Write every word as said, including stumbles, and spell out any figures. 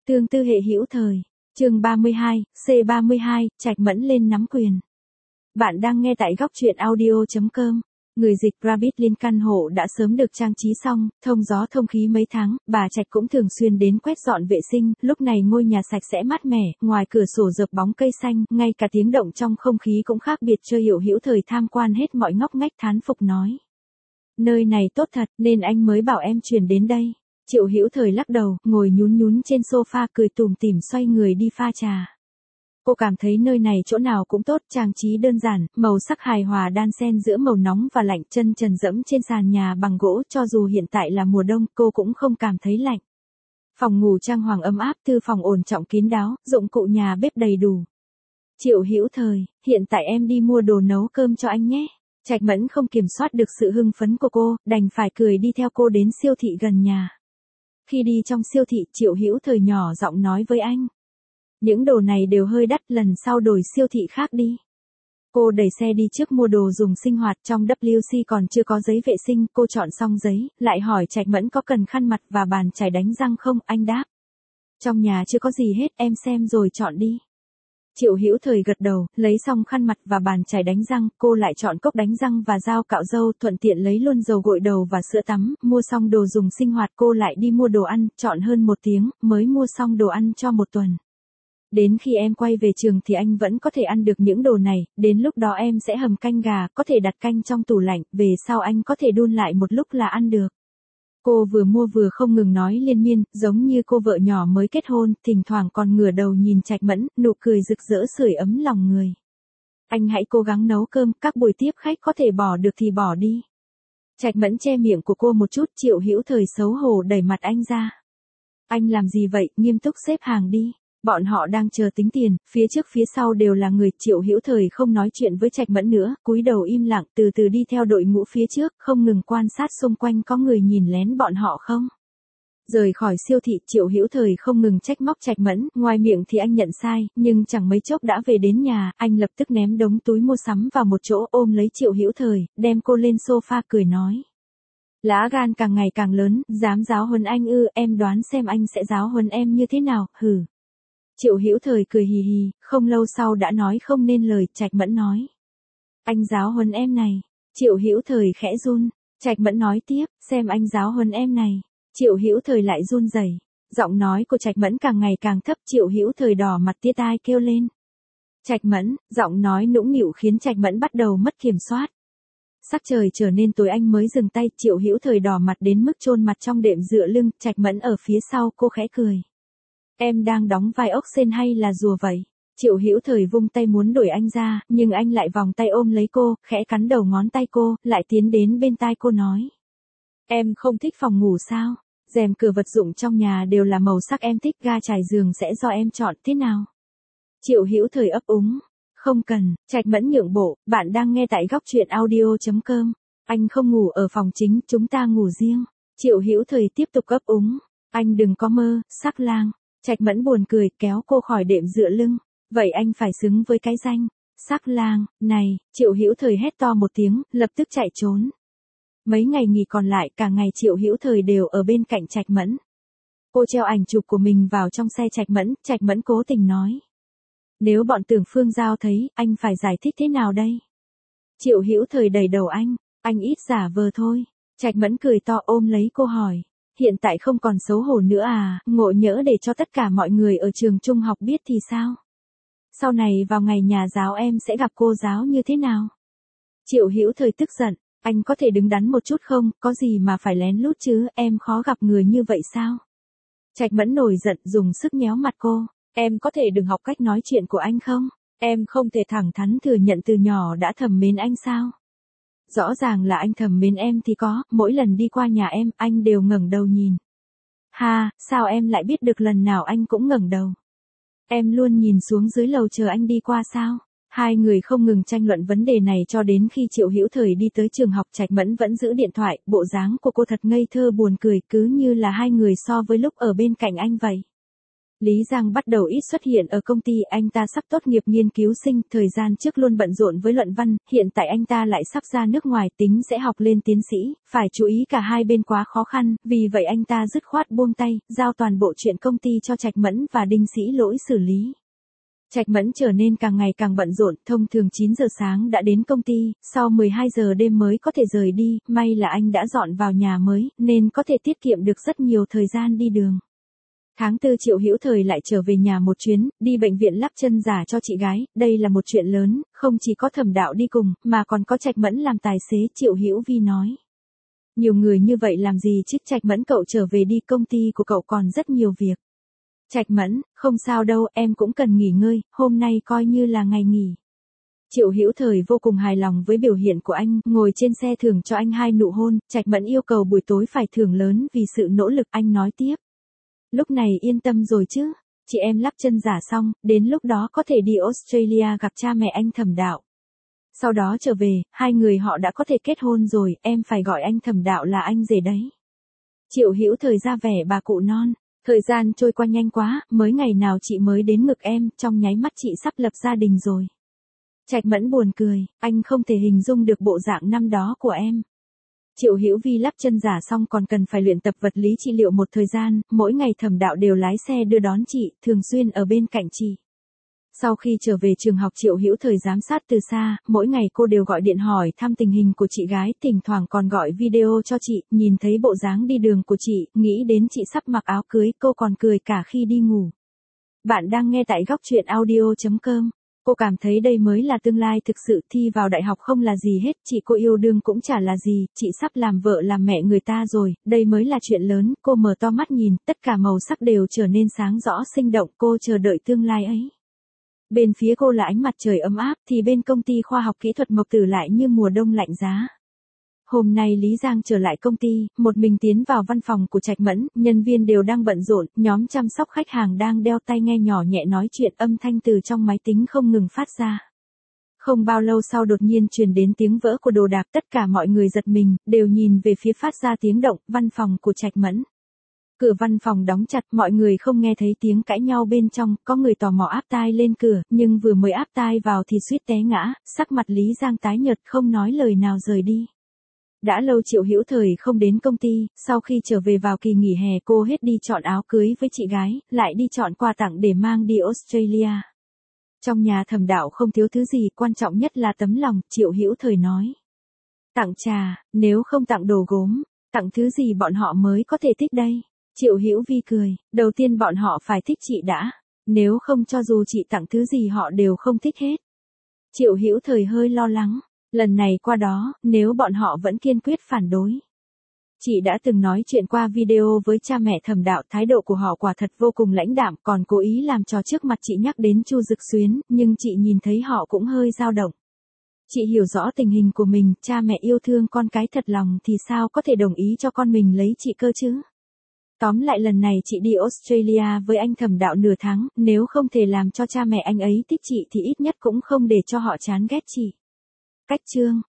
Tương tư hệ hữu thời. Chương ba mươi hai, C ba mươi hai, Trạch Mẫn lên nắm quyền. Bạn đang nghe tại góc truyện audio chấm com. Người dịch Rabbit Liên căn hộ đã sớm được trang trí xong, thông gió thông khí mấy tháng, bà Trạch cũng thường xuyên đến quét dọn vệ sinh, lúc này ngôi nhà sạch sẽ mát mẻ, ngoài cửa sổ rợp bóng cây xanh, ngay cả tiếng động trong không khí cũng khác biệt. Chơi Hiểu hữu thời tham quan hết mọi ngóc ngách thán phục nói. Nơi này tốt thật, nên anh mới bảo em chuyển đến đây. Triệu Hữu Thời lắc đầu, ngồi nhún nhún trên sofa cười tủm tỉm xoay người đi pha trà. Cô cảm thấy nơi này chỗ nào cũng tốt, trang trí đơn giản, màu sắc hài hòa đan xen giữa màu nóng và lạnh, chân trần dẫm trên sàn nhà bằng gỗ, cho dù hiện tại là mùa đông, cô cũng không cảm thấy lạnh. Phòng ngủ trang hoàng ấm áp, thư phòng ổn trọng kín đáo, dụng cụ nhà bếp đầy đủ. Triệu Hữu Thời, hiện tại em đi mua đồ nấu cơm cho anh nhé. Trạch Mẫn không kiểm soát được sự hưng phấn của cô, đành phải cười đi theo cô đến siêu thị gần nhà. Khi đi trong siêu thị, Triệu Hữu Thời nhỏ giọng nói với anh. Những đồ này đều hơi đắt, lần sau đổi siêu thị khác đi. Cô đẩy xe đi trước mua đồ dùng sinh hoạt, trong W C còn chưa có giấy vệ sinh, cô chọn xong giấy, lại hỏi Trạch Mẫn có cần khăn mặt và bàn chải đánh răng không, anh đáp. Trong nhà chưa có gì hết, em xem rồi chọn đi. Triệu Hữu Thời gật đầu, lấy xong khăn mặt và bàn chải đánh răng, cô lại chọn cốc đánh răng và dao cạo râu, thuận tiện lấy luôn dầu gội đầu và sữa tắm, mua xong đồ dùng sinh hoạt cô lại đi mua đồ ăn, chọn hơn một tiếng, mới mua xong đồ ăn cho một tuần. Đến khi em quay về trường thì anh vẫn có thể ăn được những đồ này, đến lúc đó em sẽ hầm canh gà, có thể đặt canh trong tủ lạnh, về sau anh có thể đun lại một lúc là ăn được. Cô vừa mua vừa không ngừng nói liên miên, giống như cô vợ nhỏ mới kết hôn, thỉnh thoảng còn ngửa đầu nhìn Trạch Mẫn, nụ cười rực rỡ sưởi ấm lòng người. Anh hãy cố gắng nấu cơm, các buổi tiếp khách có thể bỏ được thì bỏ đi. Trạch Mẫn che miệng của cô một chút, Triệu Hữu Thời xấu hổ đẩy mặt anh ra. Anh làm gì vậy, nghiêm túc xếp hàng đi. Bọn họ đang chờ tính tiền, phía trước phía sau đều là người. Triệu Hữu Thời không nói chuyện với Trạch Mẫn nữa, cúi đầu im lặng, từ từ đi theo đội ngũ phía trước, không ngừng quan sát xung quanh có người nhìn lén bọn họ không. Rời khỏi siêu thị, Triệu Hữu Thời không ngừng trách móc Trạch Mẫn, ngoài miệng thì anh nhận sai, nhưng chẳng mấy chốc đã về đến nhà, anh lập tức ném đống túi mua sắm vào một chỗ, ôm lấy Triệu Hữu Thời, đem cô lên sofa cười nói. Lá gan càng ngày càng lớn, dám giáo huấn anh ư, em đoán xem anh sẽ giáo huấn em như thế nào, hừ. Triệu Hữu Thời cười hì hì, không lâu sau đã nói không nên lời. Trạch Mẫn nói. Anh giáo huấn em này. Triệu Hữu Thời khẽ run. Trạch Mẫn nói tiếp, xem anh giáo huấn em này. Triệu Hữu Thời lại run rẩy. Giọng nói của Trạch Mẫn càng ngày càng thấp, Triệu Hữu Thời đỏ mặt tía tai kêu lên. Trạch Mẫn, giọng nói nũng nịu khiến Trạch Mẫn bắt đầu mất kiểm soát. Sắc trời trở nên tối anh mới dừng tay, Triệu Hữu Thời đỏ mặt đến mức chôn mặt trong đệm dựa lưng, Trạch Mẫn ở phía sau cô khẽ cười. Em đang đóng vai ốc sên hay là rùa vậy? Triệu Hữu Thời vung tay muốn đuổi anh ra, nhưng anh lại vòng tay ôm lấy cô, khẽ cắn đầu ngón tay cô, lại tiến đến bên tai cô nói. Em không thích phòng ngủ sao? Rèm cửa vật dụng trong nhà đều là màu sắc em thích, ga trải giường sẽ do em chọn, thế nào? Triệu Hữu Thời ấp úng. Không cần. Trạch Mẫn nhượng bộ, bạn đang nghe tại góc truyện audio chấm com. Anh không ngủ ở phòng chính, chúng ta ngủ riêng. Triệu Hữu Thời tiếp tục ấp úng. Anh đừng có mơ, sắc lang. Trạch Mẫn buồn cười, kéo cô khỏi đệm dựa lưng. Vậy anh phải xứng với cái danh sắc lang này. Triệu Hữu Thời hét to một tiếng, lập tức chạy trốn. Mấy ngày nghỉ còn lại, cả ngày Triệu Hữu Thời đều ở bên cạnh Trạch Mẫn. Cô treo ảnh chụp của mình vào trong xe Trạch Mẫn, Trạch Mẫn cố tình nói. Nếu bọn Tưởng Phương Giao thấy, anh phải giải thích thế nào đây? Triệu Hữu Thời đẩy đầu anh, anh ít giả vờ thôi. Trạch Mẫn cười to ôm lấy cô hỏi. Hiện tại không còn xấu hổ nữa à, ngộ nhỡ để cho tất cả mọi người ở trường trung học biết thì sao? Sau này vào ngày nhà giáo em sẽ gặp cô giáo như thế nào? Triệu Hữu Thời tức giận, anh có thể đứng đắn một chút không, có gì mà phải lén lút chứ, em khó gặp người như vậy sao? Trạch Mẫn nổi giận dùng sức nhéo mặt cô, em có thể đừng học cách nói chuyện của anh không? Em không thể thẳng thắn thừa nhận từ nhỏ đã thầm mến anh sao? Rõ ràng là anh thầm mến em thì có, mỗi lần đi qua nhà em, anh đều ngẩng đầu nhìn. Ha, sao em lại biết được lần nào anh cũng ngẩng đầu? Em luôn nhìn xuống dưới lầu chờ anh đi qua sao? Hai người không ngừng tranh luận vấn đề này cho đến khi Triệu Hữu Thời đi tới trường học. Trạch Mẫn vẫn giữ điện thoại, bộ dáng của cô thật ngây thơ buồn cười, cứ như là hai người so với lúc ở bên cạnh anh vậy. Lý Giang bắt đầu ít xuất hiện ở công ty, anh ta sắp tốt nghiệp nghiên cứu sinh, thời gian trước luôn bận rộn với luận văn, hiện tại anh ta lại sắp ra nước ngoài tính sẽ học lên tiến sĩ, phải chú ý cả hai bên quá khó khăn, vì vậy anh ta dứt khoát buông tay, giao toàn bộ chuyện công ty cho Trạch Mẫn và Đinh Sĩ Lỗi xử lý. Trạch Mẫn trở nên càng ngày càng bận rộn, thông thường chín giờ sáng đã đến công ty, sau mười hai giờ đêm mới có thể rời đi, may là anh đã dọn vào nhà mới, nên có thể tiết kiệm được rất nhiều thời gian đi đường. Tháng tư Triệu Hữu Thời lại trở về nhà một chuyến, đi bệnh viện lắp chân giả cho chị gái, đây là một chuyện lớn, không chỉ có Thẩm Đạo đi cùng, mà còn có Trạch Mẫn làm tài xế, Triệu Hữu Vi nói. Nhiều người như vậy làm gì chứ, Trạch Mẫn cậu trở về đi, công ty của cậu còn rất nhiều việc. Trạch Mẫn, không sao đâu, em cũng cần nghỉ ngơi, hôm nay coi như là ngày nghỉ. Triệu Hữu Thời vô cùng hài lòng với biểu hiện của anh, ngồi trên xe thưởng cho anh hai nụ hôn, Trạch Mẫn yêu cầu buổi tối phải thưởng lớn vì sự nỗ lực, anh nói tiếp. Lúc này yên tâm rồi chứ, chị em lắp chân giả xong, đến lúc đó có thể đi Australia gặp cha mẹ anh Thẩm Đạo. Sau đó trở về, hai người họ đã có thể kết hôn rồi, em phải gọi anh Thẩm Đạo là anh rể đấy. Triệu Hữu Thời ra vẻ bà cụ non, thời gian trôi qua nhanh quá, mới ngày nào chị mới đến ngực em, trong nháy mắt chị sắp lập gia đình rồi. Trạch Mẫn buồn cười, anh không thể hình dung được bộ dạng năm đó của em. Triệu Hữu Vi lắp chân giả xong còn cần phải luyện tập vật lý trị liệu một thời gian, mỗi ngày Thẩm Đạo đều lái xe đưa đón chị, thường xuyên ở bên cạnh chị. Sau khi trở về trường học Triệu Hữu Thời giám sát từ xa, mỗi ngày cô đều gọi điện hỏi thăm tình hình của chị gái, thỉnh thoảng còn gọi video cho chị, nhìn thấy bộ dáng đi đường của chị, nghĩ đến chị sắp mặc áo cưới, cô còn cười cả khi đi ngủ. Bạn đang nghe tại góc truyện audio chấm com. Cô cảm thấy đây mới là tương lai thực sự, thi vào đại học không là gì hết, chị cô yêu đương cũng chả là gì, chị sắp làm vợ làm mẹ người ta rồi, đây mới là chuyện lớn, cô mở to mắt nhìn, tất cả màu sắc đều trở nên sáng rõ sinh động, cô chờ đợi tương lai ấy. Bên phía cô là ánh mặt trời ấm áp, thì bên công ty khoa học kỹ thuật Mộc Tử lại như mùa đông lạnh giá. Hôm nay Lý Giang trở lại công ty, một mình tiến vào văn phòng của Trạch Mẫn, nhân viên đều đang bận rộn, nhóm chăm sóc khách hàng đang đeo tai nghe nhỏ nhẹ nói chuyện, âm thanh từ trong máy tính không ngừng phát ra. Không bao lâu sau đột nhiên truyền đến tiếng vỡ của đồ đạc, tất cả mọi người giật mình, đều nhìn về phía phát ra tiếng động, văn phòng của Trạch Mẫn. Cửa văn phòng đóng chặt, mọi người không nghe thấy tiếng cãi nhau bên trong, có người tò mò áp tai lên cửa, nhưng vừa mới áp tai vào thì suýt té ngã, sắc mặt Lý Giang tái nhợt không nói lời nào rời đi. Đã lâu Triệu Hữu Thời không đến công ty, sau khi trở về vào kỳ nghỉ hè cô hết đi chọn áo cưới với chị gái, lại đi chọn quà tặng để mang đi Australia. Trong nhà Thẩm Đạo không thiếu thứ gì, quan trọng nhất là tấm lòng, Triệu Hữu Thời nói. Tặng trà, nếu không tặng đồ gốm, tặng thứ gì bọn họ mới có thể thích đây? Triệu Hữu Vi cười, đầu tiên bọn họ phải thích chị đã, nếu không cho dù chị tặng thứ gì họ đều không thích hết. Triệu Hữu Thời hơi lo lắng, lần này qua đó, nếu bọn họ vẫn kiên quyết phản đối. Chị đã từng nói chuyện qua video với cha mẹ Thẩm Đạo, thái độ của họ quả thật vô cùng lãnh đạm, còn cố ý làm trò trước mặt chị nhắc đến Chu Dực Xuyến, nhưng chị nhìn thấy họ cũng hơi dao động. Chị hiểu rõ tình hình của mình, cha mẹ yêu thương con cái thật lòng thì sao có thể đồng ý cho con mình lấy chị cơ chứ? Tóm lại lần này chị đi Australia với anh Thẩm Đạo nửa tháng, nếu không thể làm cho cha mẹ anh ấy thích chị thì ít nhất cũng không để cho họ chán ghét chị. Cách chương